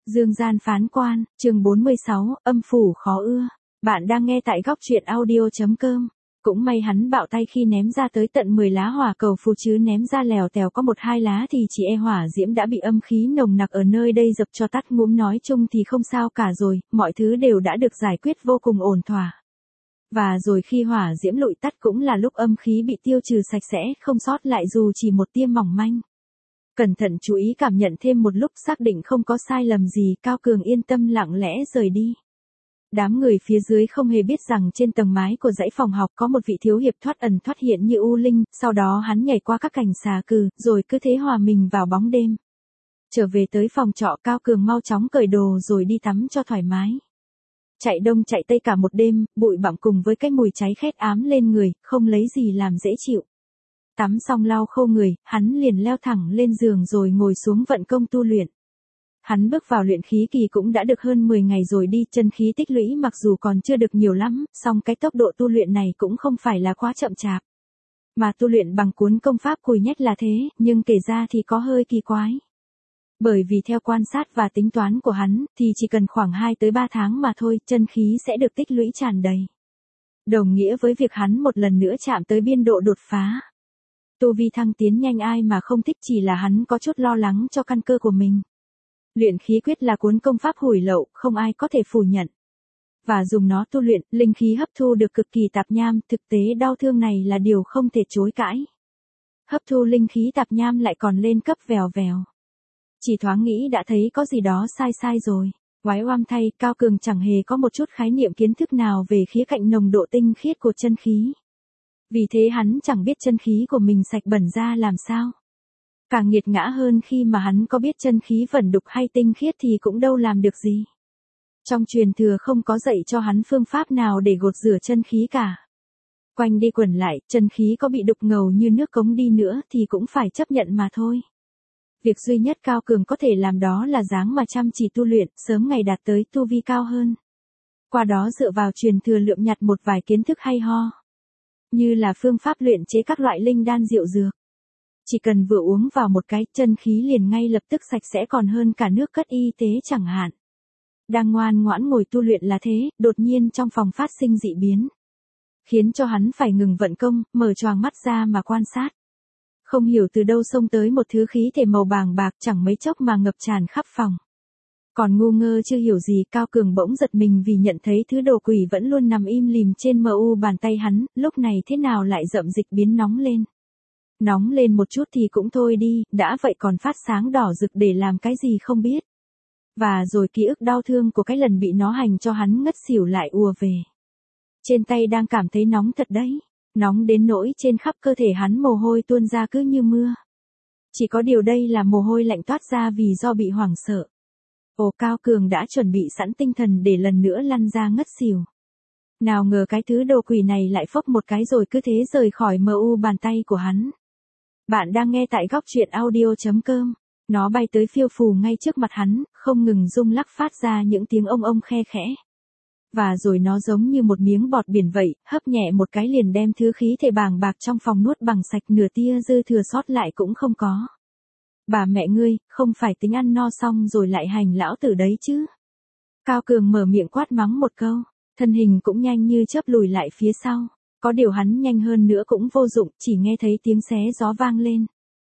Dương gian phán quan, chương 46, âm phủ khó ưa. Bạn đang nghe tại góc truyện audio.com. Cũng may hắn bạo tay khi ném ra tới tận 10 lá hỏa cầu phù, chứ ném ra lèo tèo có 1-2 lá thì chỉ e hỏa diễm đã bị âm khí nồng nặc ở nơi đây dập cho tắt ngúm. Nói chung thì không sao cả rồi, mọi thứ đều đã được giải quyết vô cùng ổn thỏa. Và rồi khi hỏa diễm lụi tắt cũng là lúc âm khí bị tiêu trừ sạch sẽ, không sót lại dù chỉ một tia mỏng manh. Cẩn thận chú ý cảm nhận thêm một lúc, xác định không có sai lầm gì, Cao Cường yên tâm lặng lẽ rời đi. Đám người phía dưới không hề biết rằng trên tầng mái của dãy phòng học có một vị thiếu hiệp thoát ẩn thoát hiện như u linh, sau đó hắn nhảy qua các cành xà cừ, rồi cứ thế hòa mình vào bóng đêm. Trở về tới phòng trọ, Cao Cường mau chóng cởi đồ rồi đi tắm cho thoải mái. Chạy đông chạy tây cả một đêm, bụi bặm cùng với cái mùi cháy khét ám lên người, không lấy gì làm dễ chịu. Tắm xong lau khô người, hắn liền leo thẳng lên giường rồi ngồi xuống vận công tu luyện. Hắn bước vào luyện khí kỳ cũng đã được hơn 10 ngày rồi đi, chân khí tích lũy mặc dù còn chưa được nhiều lắm, song cái tốc độ tu luyện này cũng không phải là quá chậm chạp. Mà tu luyện bằng cuốn công pháp cùi nhét là thế, nhưng kể ra thì có hơi kỳ quái. Bởi vì theo quan sát và tính toán của hắn, thì chỉ cần khoảng 2 tới 3 tháng mà thôi, chân khí sẽ được tích lũy tràn đầy. Đồng nghĩa với việc hắn một lần nữa chạm tới biên độ đột phá. Tu vi thăng tiến nhanh ai mà không thích, chỉ là hắn có chút lo lắng cho căn cơ của mình. Luyện khí quyết là cuốn công pháp hủy lậu, không ai có thể phủ nhận. Và dùng nó tu luyện, linh khí hấp thu được cực kỳ tạp nham, thực tế đau thương này là điều không thể chối cãi. Hấp thu linh khí tạp nham lại còn lên cấp vèo vèo. Chỉ thoáng nghĩ đã thấy có gì đó sai rồi. Oái oăm thay, Cao Cường chẳng hề có một chút khái niệm kiến thức nào về khía cạnh nồng độ tinh khiết của chân khí. Vì thế hắn chẳng biết chân khí của mình sạch bẩn ra làm sao. Càng nghiệt ngã hơn khi mà hắn có biết chân khí vẩn đục hay tinh khiết thì cũng đâu làm được gì. Trong truyền thừa không có dạy cho hắn phương pháp nào để gột rửa chân khí cả. Quanh đi quẩn lại, chân khí có bị đục ngầu như nước cống đi nữa thì cũng phải chấp nhận mà thôi. Việc duy nhất Cao Cường có thể làm đó là ráng mà chăm chỉ tu luyện, sớm ngày đạt tới tu vi cao hơn. Qua đó dựa vào truyền thừa lượm nhặt một vài kiến thức hay ho. Như là phương pháp luyện chế các loại linh đan diệu dược. Chỉ cần vừa uống vào một cái, chân khí liền ngay lập tức sạch sẽ còn hơn cả nước cất y tế chẳng hạn. Đang ngoan ngoãn ngồi tu luyện là thế, đột nhiên trong phòng phát sinh dị biến. Khiến cho hắn phải ngừng vận công, mở choàng mắt ra mà quan sát. Không hiểu từ đâu xông tới một thứ khí thể màu bàng bạc, chẳng mấy chốc mà ngập tràn khắp phòng. Còn ngu ngơ chưa hiểu gì, Cao Cường bỗng giật mình vì nhận thấy thứ đồ quỷ vẫn luôn nằm im lìm trên mu bàn tay hắn, lúc này thế nào lại rậm dịch biến nóng lên. Nóng lên một chút thì cũng thôi đi, đã vậy còn phát sáng đỏ rực để làm cái gì không biết. Và rồi ký ức đau thương của cái lần bị nó hành cho hắn ngất xỉu lại ùa về. Trên tay đang cảm thấy nóng thật đấy. Nóng đến nỗi trên khắp cơ thể hắn mồ hôi tuôn ra cứ như mưa. Chỉ có điều đây là mồ hôi lạnh toát ra vì do bị hoảng sợ. Ồ, Cao Cường đã chuẩn bị sẵn tinh thần để lần nữa lăn ra ngất xỉu. Nào ngờ cái thứ đồ quỷ này lại phốc một cái rồi cứ thế rời khỏi mu bàn tay của hắn. Bạn đang nghe tại góc truyện audio.com. Nó bay tới phiêu phù ngay trước mặt hắn, không ngừng rung lắc phát ra những tiếng ông khe khẽ. Và rồi nó giống như một miếng bọt biển vậy, hấp nhẹ một cái liền đem thứ khí thể bàng bạc trong phòng nuốt bằng sạch, nửa tia dư thừa sót lại cũng không có. Bà mẹ ngươi, không phải tính ăn no xong rồi lại hành lão tử đấy chứ. Cao Cường mở miệng quát mắng một câu, thân hình cũng nhanh như chớp lùi lại phía sau. Có điều hắn nhanh hơn nữa cũng vô dụng, chỉ nghe thấy tiếng xé gió vang lên.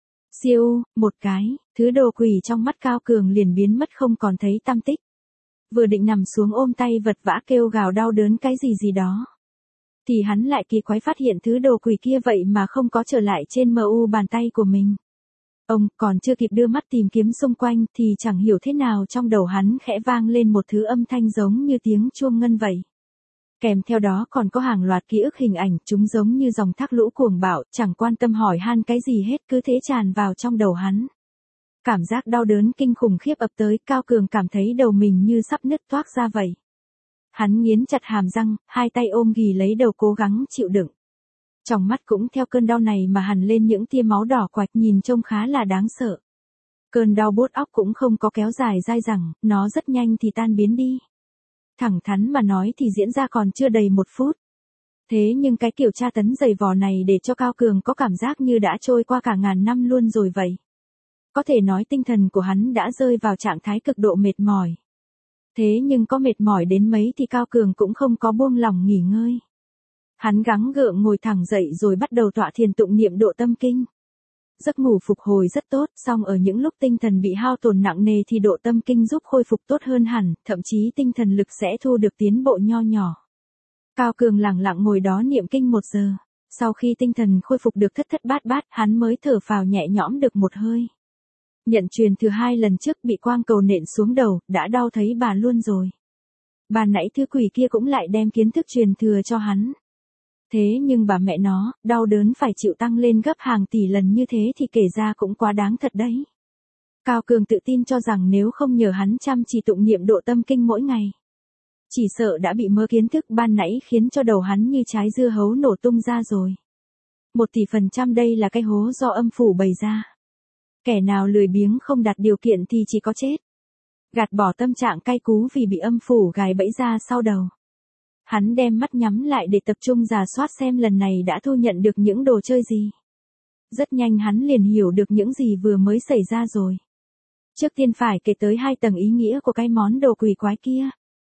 Siêu, một cái, thứ đồ quỷ trong mắt Cao Cường liền biến mất không còn thấy tăm tích. Vừa định nằm xuống ôm tay vật vã kêu gào đau đớn cái gì đó. Thì hắn lại kỳ quái phát hiện thứ đồ quỷ kia vậy mà không có trở lại trên mu bàn tay của mình. Ông còn chưa kịp đưa mắt tìm kiếm xung quanh thì chẳng hiểu thế nào trong đầu hắn khẽ vang lên một thứ âm thanh giống như tiếng chuông ngân vậy. Kèm theo đó còn có hàng loạt ký ức hình ảnh, chúng giống như dòng thác lũ cuồng bạo, chẳng quan tâm hỏi han cái gì hết, cứ thế tràn vào trong đầu hắn. Cảm giác đau đớn kinh khủng khiếp ập tới, Cao Cường cảm thấy đầu mình như sắp nứt toác ra vậy. Hắn nghiến chặt hàm răng, hai tay ôm ghì lấy đầu cố gắng chịu đựng. Trong mắt cũng theo cơn đau này mà hằn lên những tia máu đỏ quạch, nhìn trông khá là đáng sợ. Cơn đau buốt óc cũng không có kéo dài dai dẳng, nó rất nhanh thì tan biến đi. Thẳng thắn mà nói thì diễn ra còn chưa đầy 1 phút. Thế nhưng cái kiểu tra tấn dày vò này để cho Cao Cường có cảm giác như đã trôi qua cả ngàn năm luôn rồi vậy. Có thể nói tinh thần của hắn đã rơi vào trạng thái cực độ mệt mỏi. Thế nhưng có mệt mỏi đến mấy thì Cao Cường cũng không có buông lỏng nghỉ ngơi. Hắn gắng gượng ngồi thẳng dậy rồi bắt đầu tọa thiền tụng niệm độ tâm kinh. Giấc ngủ phục hồi rất tốt, song ở những lúc tinh thần bị hao tổn nặng nề thì độ tâm kinh giúp khôi phục tốt hơn hẳn, thậm chí tinh thần lực sẽ thu được tiến bộ nho nhỏ. Cao Cường lặng lặng ngồi đó niệm kinh 1 giờ. Sau khi tinh thần khôi phục được thất thất bát bát, hắn mới thở phào nhẹ nhõm được một hơi. Nhận truyền thừa 2 lần trước bị quang cầu nện xuống đầu, đã đau thấy bà luôn rồi. Bà nãy thứ quỷ kia cũng lại đem kiến thức truyền thừa cho hắn. Thế nhưng bà mẹ nó, đau đớn phải chịu tăng lên gấp hàng tỷ lần như thế thì kể ra cũng quá đáng thật đấy. Cao Cường tự tin cho rằng nếu không nhờ hắn chăm chỉ tụng niệm độ tâm kinh mỗi ngày, chỉ sợ đã bị mớ kiến thức ban nãy khiến cho đầu hắn như trái dưa hấu nổ tung ra rồi. 1.000.000% đây là cái hố do âm phủ bày ra. Kẻ nào lười biếng không đạt điều kiện thì chỉ có chết. Gạt bỏ tâm trạng cay cú vì bị âm phủ gài bẫy ra sau đầu. Hắn đem mắt nhắm lại để tập trung rà soát xem lần này đã thu nhận được những đồ chơi gì. Rất nhanh hắn liền hiểu được những gì vừa mới xảy ra rồi. Trước tiên phải kể tới 2 tầng ý nghĩa của cái món đồ quỷ quái kia.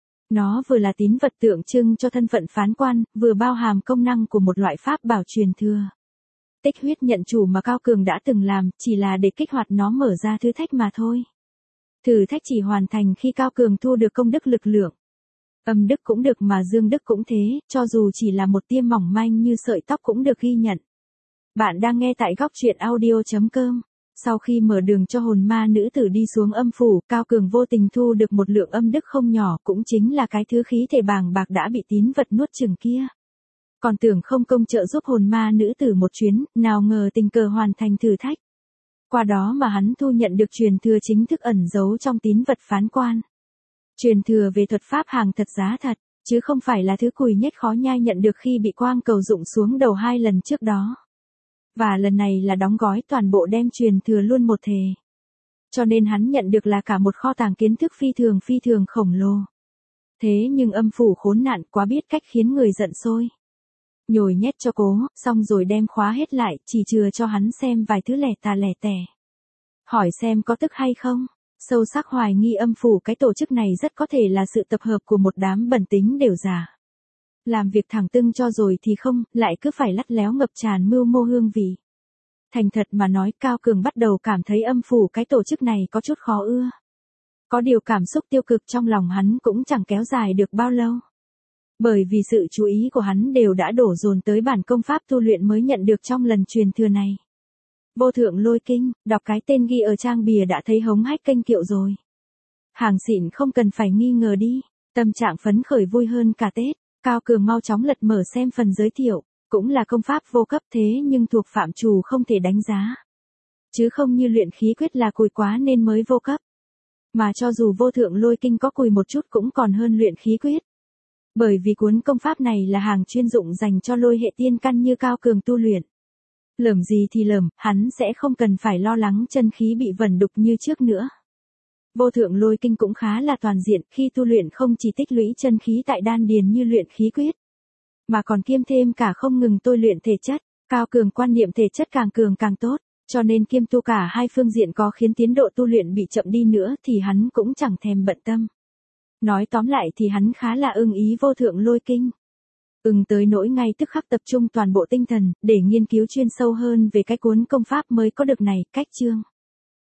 Nó vừa là tín vật tượng trưng cho thân phận phán quan, vừa bao hàm công năng của một loại pháp bảo truyền thừa. Tích huyết nhận chủ mà Cao Cường đã từng làm, chỉ là để kích hoạt nó mở ra thử thách mà thôi. Thử thách chỉ hoàn thành khi Cao Cường thu được công đức lực lượng. Âm đức cũng được mà dương đức cũng thế, cho dù chỉ là một tia mỏng manh như sợi tóc cũng được ghi nhận. Bạn đang nghe tại góc truyện audio.com. Sau khi mở đường cho hồn ma nữ tử đi xuống âm phủ, Cao Cường vô tình thu được một lượng âm đức không nhỏ, cũng chính là cái thứ khí thể bàng bạc đã bị tín vật nuốt chửng kia. Còn tưởng không công trợ giúp hồn ma nữ tử một chuyến, nào ngờ tình cờ hoàn thành thử thách. Qua đó mà hắn thu nhận được truyền thừa chính thức ẩn giấu trong tín vật phán quan. Truyền thừa về thuật pháp hàng thật giá thật, chứ không phải là thứ cùi nhét khó nhai nhận được khi bị quang cầu rụng xuống đầu 2 lần trước đó. Và lần này là đóng gói toàn bộ đem truyền thừa luôn một thể. Cho nên hắn nhận được là cả một kho tàng kiến thức phi thường khổng lồ. Thế nhưng âm phủ khốn nạn quá biết cách khiến người giận sôi. Nhồi nhét cho cố, xong rồi đem khóa hết lại, chỉ chừa cho hắn xem vài thứ lẻ tà lẻ tẻ. Hỏi xem có tức hay không? Sâu sắc hoài nghi âm phủ cái tổ chức này rất có thể là sự tập hợp của một đám bẩn tính đều giả. Làm việc thẳng tưng cho rồi thì không, lại cứ phải lắt léo ngập tràn mưu mô hương vị. Thành thật mà nói, Cao Cường bắt đầu cảm thấy âm phủ cái tổ chức này có chút khó ưa. Có điều cảm xúc tiêu cực trong lòng hắn cũng chẳng kéo dài được bao lâu. Bởi vì sự chú ý của hắn đều đã đổ dồn tới bản công pháp tu luyện mới nhận được trong lần truyền thừa này. Vô thượng lôi kinh, đọc cái tên ghi ở trang bìa đã thấy hống hách kênh kiệu rồi. Hàng xịn không cần phải nghi ngờ đi, tâm trạng phấn khởi vui hơn cả Tết. Cao Cường mau chóng lật mở xem phần giới thiệu, cũng là công pháp vô cấp thế nhưng thuộc phạm trù không thể đánh giá. Chứ không như luyện khí quyết là cùi quá nên mới vô cấp. Mà cho dù vô thượng lôi kinh có cùi một chút cũng còn hơn luyện khí quyết. Bởi vì cuốn công pháp này là hàng chuyên dụng dành cho lôi hệ tiên căn như Cao Cường tu luyện. Lởm gì thì lởm, hắn sẽ không cần phải lo lắng chân khí bị vẩn đục như trước nữa. Vô thượng lôi kinh cũng khá là toàn diện, khi tu luyện không chỉ tích lũy chân khí tại đan điền như luyện khí quyết, mà còn kiêm thêm cả không ngừng tôi luyện thể chất. Cao Cường quan niệm thể chất càng cường càng tốt, cho nên kiêm tu cả 2 phương diện có khiến tiến độ tu luyện bị chậm đi nữa thì hắn cũng chẳng thèm bận tâm. Nói tóm lại thì hắn khá là ưng ý vô thượng lôi kinh. Tới nỗi ngay tức khắc tập trung toàn bộ tinh thần, để nghiên cứu chuyên sâu hơn về cái cuốn công pháp mới có được này, cách chương.